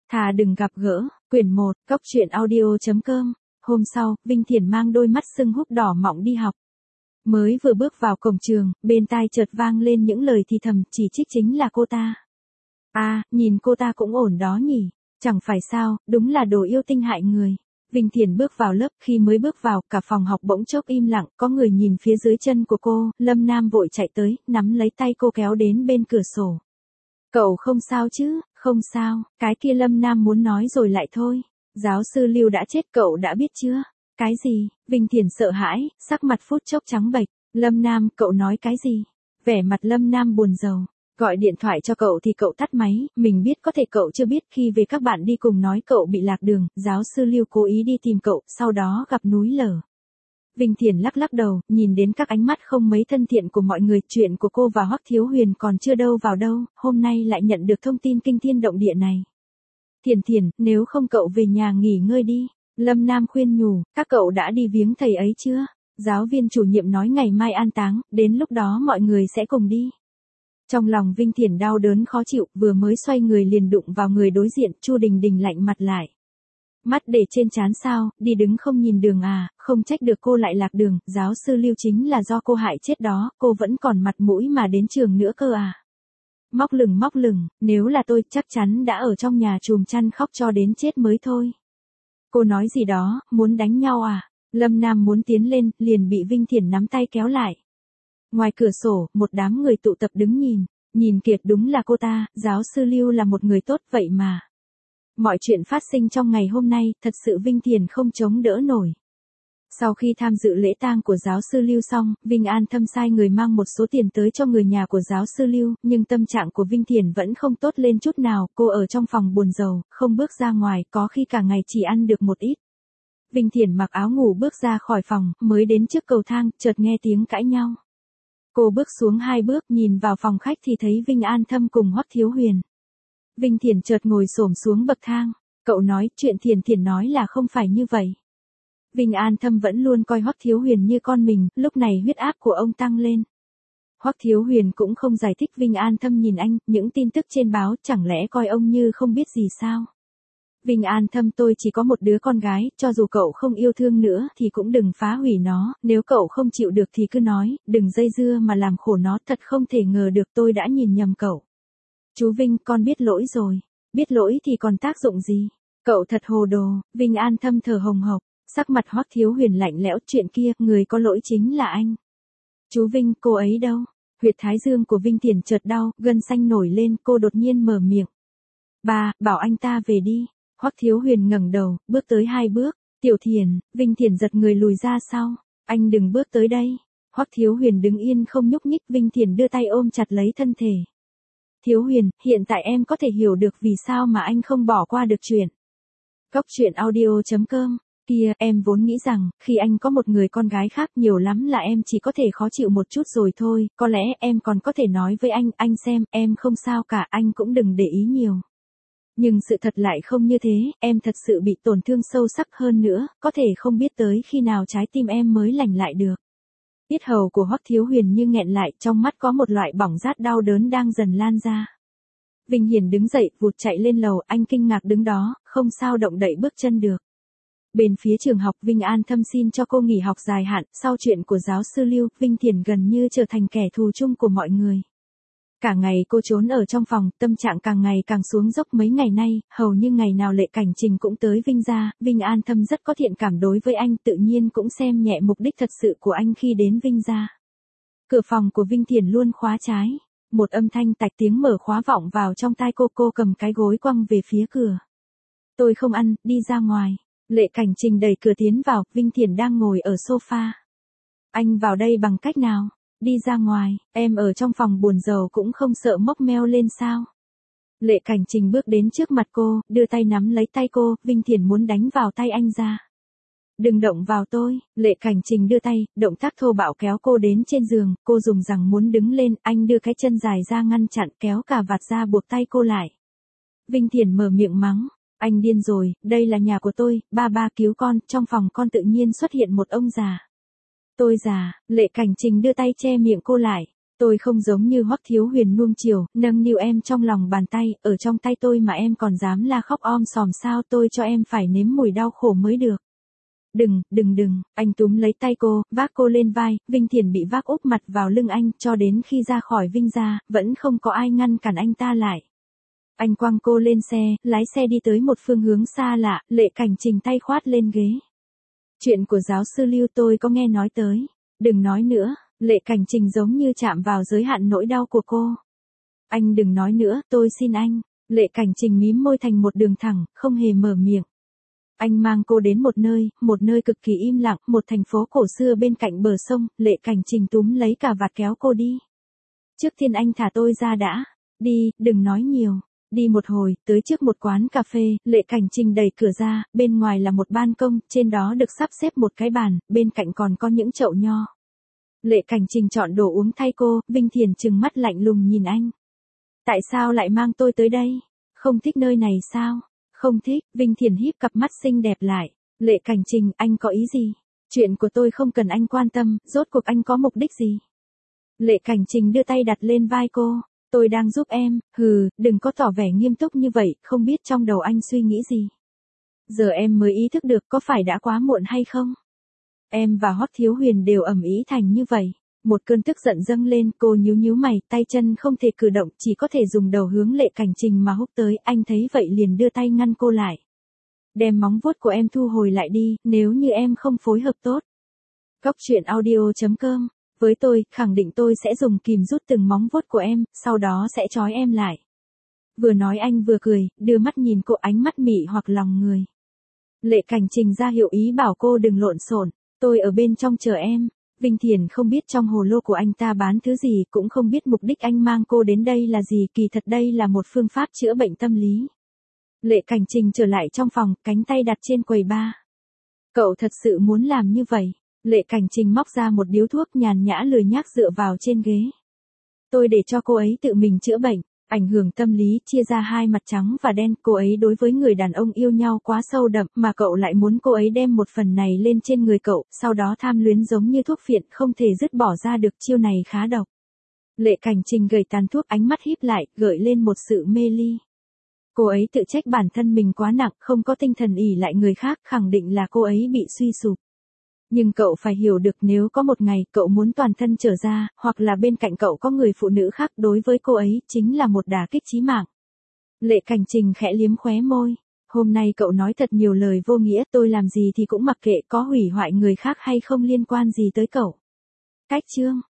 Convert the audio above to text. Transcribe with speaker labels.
Speaker 1: Thà đừng gặp gỡ, quyển 1, Cốc truyện audio.com. Hôm sau, Vinh Thiển mang đôi mắt sưng húp đỏ mọng đi học. Mới vừa bước vào cổng trường, bên tai chợt vang lên những lời thì thầm, chỉ trích chính là cô ta. Nhìn cô ta cũng ổn đó nhỉ, chẳng phải sao, đúng là đồ yêu tinh hại người. Vinh Thiển bước vào lớp, khi mới bước vào, cả phòng học bỗng chốc im lặng, có người nhìn phía dưới chân của cô, Lâm Nam vội chạy tới, nắm lấy tay cô kéo đến bên cửa sổ. Cậu không sao chứ? Không sao, cái kia Lâm Nam muốn nói rồi lại thôi. Giáo sư Lưu đã chết, cậu đã biết chưa? Cái gì? Vinh Thiển sợ hãi, sắc mặt phút chốc trắng bệch. Lâm Nam, cậu nói cái gì? Vẻ mặt Lâm Nam buồn rầu. Gọi điện thoại cho cậu thì cậu tắt máy, mình biết có thể cậu chưa biết khi về các bạn đi cùng nói cậu bị lạc đường, giáo sư Lưu cố ý đi tìm cậu, sau đó gặp núi lở. Vinh Thiển lắc lắc đầu, nhìn đến các ánh mắt không mấy thân thiện của mọi người, chuyện của cô và Hoắc Thiếu Huyền còn chưa đâu vào đâu, hôm nay lại nhận được thông tin kinh thiên động địa này. Thiển, nếu không cậu về nhà nghỉ ngơi đi. Lâm Nam khuyên nhủ, các cậu đã đi viếng thầy ấy chưa? Giáo viên chủ nhiệm nói ngày mai an táng, đến lúc đó mọi người sẽ cùng đi. Trong lòng Vinh Thiển đau đớn khó chịu, vừa mới xoay người liền đụng vào người đối diện, Chu Đình Đình lạnh mặt lại. Mắt để trên trán sao, đi đứng không nhìn đường à, không trách được cô lại lạc đường, giáo sư Lưu chính là do cô hại chết đó, cô vẫn còn mặt mũi mà đến trường nữa cơ à. Móc lửng, nếu là tôi chắc chắn đã ở trong nhà chùm chăn khóc cho đến chết mới thôi. Cô nói gì đó, muốn đánh nhau à? Lâm Nam muốn tiến lên, liền bị Vinh Thiển nắm tay kéo lại. Ngoài cửa sổ, một đám người tụ tập đứng nhìn kiệt đúng là cô ta, giáo sư Lưu là một người tốt vậy mà. Mọi chuyện phát sinh trong ngày hôm nay, thật sự Vinh Thiển không chống đỡ nổi. Sau khi tham dự lễ tang của giáo sư Lưu xong, Vinh An Thâm sai người mang một số tiền tới cho người nhà của giáo sư Lưu, nhưng tâm trạng của Vinh Thiển vẫn không tốt lên chút nào, cô ở trong phòng buồn rầu, không bước ra ngoài, có khi cả ngày chỉ ăn được một ít. Vinh Thiển mặc áo ngủ bước ra khỏi phòng, mới đến trước cầu thang, chợt nghe tiếng cãi nhau. Cô bước xuống 2 bước, nhìn vào phòng khách thì thấy Vinh An Thâm cùng Hoắc Thiếu Huyền. Vinh Thiển chợt ngồi xổm xuống bậc thang, cậu nói, chuyện Thiển nói là không phải như vậy. Vinh An Thâm vẫn luôn coi Hoắc Thiếu Huyền như con mình, lúc này huyết áp của ông tăng lên. Hoắc Thiếu Huyền cũng không giải thích. Vinh An Thâm nhìn anh, những tin tức trên báo, chẳng lẽ coi ông như không biết gì sao? Vinh An Thâm, tôi chỉ có một đứa con gái, cho dù cậu không yêu thương nữa thì cũng đừng phá hủy nó, nếu cậu không chịu được thì cứ nói, đừng dây dưa mà làm khổ nó, thật không thể ngờ được tôi đã nhìn nhầm cậu. Chú Vinh, con biết lỗi rồi. Biết lỗi thì còn tác dụng gì? Cậu thật hồ đồ. Vinh An Thâm thở hồng hộc, sắc mặt Hoắc Thiếu Huyền lạnh lẽo, chuyện kia, người có lỗi chính là anh. Chú Vinh, cô ấy đâu? Huyệt thái dương của Vinh Thiển chợt đau, gân xanh nổi lên, cô đột nhiên mở miệng. Bà, bảo anh ta về đi. Hoắc Thiếu Huyền ngẩng đầu, bước tới 2 bước. Tiểu Thiển, Vinh Thiển giật người lùi ra sau. Anh đừng bước tới đây. Hoắc Thiếu Huyền đứng yên không nhúc nhích, Vinh Thiển đưa tay ôm chặt lấy thân thể. Thiếu Huyền, hiện tại em có thể hiểu được vì sao mà anh không bỏ qua được chuyện. Cốc truyện audio.com. Kia, em vốn nghĩ rằng, khi anh có một người con gái khác, nhiều lắm là em chỉ có thể khó chịu một chút rồi thôi, có lẽ em còn có thể nói với anh xem, em không sao cả, anh cũng đừng để ý nhiều. Nhưng sự thật lại không như thế, em thật sự bị tổn thương sâu sắc hơn nữa, có thể không biết tới khi nào trái tim em mới lành lại được. Yết hầu của Hoắc Thiếu Huyền như nghẹn lại, trong mắt có một loại bỏng rát đau đớn đang dần lan ra. Vinh Hiển đứng dậy, vụt chạy lên lầu, anh kinh ngạc đứng đó, không sao động đậy bước chân được. Bên phía trường học, Vinh An Thâm xin cho cô nghỉ học dài hạn, sau chuyện của giáo sư Lưu, Vinh Thiển gần như trở thành kẻ thù chung của mọi người. Cả ngày cô trốn ở trong phòng, tâm trạng càng ngày càng xuống dốc. Mấy ngày nay, hầu như ngày nào Lệ Cảnh Trình cũng tới Vinh gia, Vinh An Thâm rất có thiện cảm đối với anh, tự nhiên cũng xem nhẹ mục đích thật sự của anh khi đến Vinh gia. Cửa phòng của Vinh Thiển luôn khóa trái. Một âm thanh tạch tiếng mở khóa vọng vào trong tai cô cầm cái gối quăng về phía cửa. Tôi không ăn, đi ra ngoài. Lệ Cảnh Trình đẩy cửa tiến vào, Vinh Thiển đang ngồi ở sofa. Anh vào đây bằng cách nào? Đi ra ngoài, em ở trong phòng buồn rầu cũng không sợ mốc meo lên sao? Lệ Cảnh Trình bước đến trước mặt cô, đưa tay nắm lấy tay cô, Vinh Thiển muốn đánh vào tay anh ra. Đừng động vào tôi. Lệ Cảnh Trình đưa tay, động tác thô bạo kéo cô đến trên giường, cô dùng rằng muốn đứng lên, anh đưa cái chân dài ra ngăn chặn, kéo cà vạt ra buộc tay cô lại. Vinh Thiển mở miệng mắng, anh điên rồi, đây là nhà của tôi, ba cứu con. Trong phòng con tự nhiên xuất hiện một ông già. Tôi già. Lệ Cảnh Trình đưa tay che miệng cô lại. Tôi không giống như Hoắc Thiếu Huyền nuông chiều, nâng niu em trong lòng bàn tay, ở trong tay tôi mà em còn dám la khóc om sòm sao, tôi cho em phải nếm mùi đau khổ mới được. Đừng, anh túm lấy tay cô, vác cô lên vai, Vinh Thiển bị vác úp mặt vào lưng anh, cho đến khi ra khỏi Vinh gia, vẫn không có ai ngăn cản anh ta lại. Anh quăng cô lên xe, lái xe đi tới một phương hướng xa lạ, Lệ Cảnh Trình tay khoát lên ghế. Chuyện của giáo sư Lưu tôi có nghe nói tới. Đừng nói nữa, Lệ Cảnh Trình giống như chạm vào giới hạn nỗi đau của cô. Anh đừng nói nữa, tôi xin anh. Lệ Cảnh Trình mím môi thành một đường thẳng, không hề mở miệng. Anh mang cô đến một nơi cực kỳ im lặng, một thành phố cổ xưa bên cạnh bờ sông, Lệ Cảnh Trình túm lấy cả vạt kéo cô đi. Trước tiên anh thả tôi ra đã. Đi, đừng nói nhiều. Đi một hồi, tới trước một quán cà phê, Lệ Cảnh Trình đẩy cửa ra, bên ngoài là một ban công, trên đó được sắp xếp một cái bàn, bên cạnh còn có những chậu nho. Lệ Cảnh Trình chọn đồ uống thay cô, Vinh Thiển trừng mắt lạnh lùng nhìn anh. Tại sao lại mang tôi tới đây? Không thích nơi này sao? Không thích, Vinh Thiển híp cặp mắt xinh đẹp lại. Lệ Cảnh Trình, anh có ý gì? Chuyện của tôi không cần anh quan tâm, rốt cuộc anh có mục đích gì? Lệ Cảnh Trình đưa tay đặt lên vai cô. Tôi đang giúp em, đừng có tỏ vẻ nghiêm túc như vậy, không biết trong đầu anh suy nghĩ gì. Giờ em mới ý thức được có phải đã quá muộn hay không? Em và Hoắc Thiếu Huyền đều ầm ĩ thành như vậy. Một cơn tức giận dâng lên, cô nhíu mày, tay chân không thể cử động, chỉ có thể dùng đầu hướng Lệ Cảnh Trình mà húc tới, anh thấy vậy liền đưa tay ngăn cô lại. Đem móng vuốt của em thu hồi lại đi, nếu như em không phối hợp tốt. Coctruyện audio.com. Với tôi, khẳng định tôi sẽ dùng kìm rút từng móng vuốt của em, sau đó sẽ trói em lại. Vừa nói anh vừa cười, đưa mắt nhìn cô, ánh mắt mị hoặc lòng người. Lệ Cảnh Trình ra hiệu ý bảo cô đừng lộn xộn, tôi ở bên trong chờ em. Vinh Thiển không biết trong hồ lô của anh ta bán thứ gì, cũng không biết mục đích anh mang cô đến đây là gì, kỳ thật đây là một phương pháp chữa bệnh tâm lý. Lệ Cảnh Trình trở lại trong phòng, cánh tay đặt trên quầy bar. Cậu thật sự muốn làm như vậy? Lệ Cảnh Trình móc ra một điếu thuốc, nhàn nhã lười nhác dựa vào trên ghế. Tôi để cho cô ấy tự mình chữa bệnh. Ảnh hưởng tâm lý chia ra hai mặt trắng và đen, cô ấy đối với người đàn ông yêu nhau quá sâu đậm, mà cậu lại muốn cô ấy đem một phần này lên trên người cậu, sau đó tham luyến giống như thuốc phiện, không thể dứt bỏ ra được, chiêu này khá độc. Lệ Cảnh Trình gầy tàn thuốc, ánh mắt híp lại, gợi lên một sự mê ly. Cô ấy tự trách bản thân mình quá nặng, không có tinh thần ỷ lại người khác, khẳng định là cô ấy bị suy sụp. Nhưng cậu phải hiểu được, nếu có một ngày cậu muốn toàn thân trở ra, hoặc là bên cạnh cậu có người phụ nữ khác, đối với cô ấy chính là một đả kích chí mạng. Lệ Cảnh Trình khẽ liếm khóe môi. Hôm nay cậu nói thật nhiều lời vô nghĩa, tôi làm gì thì cũng mặc kệ, có hủy hoại người khác hay không liên quan gì tới cậu. Cách chương.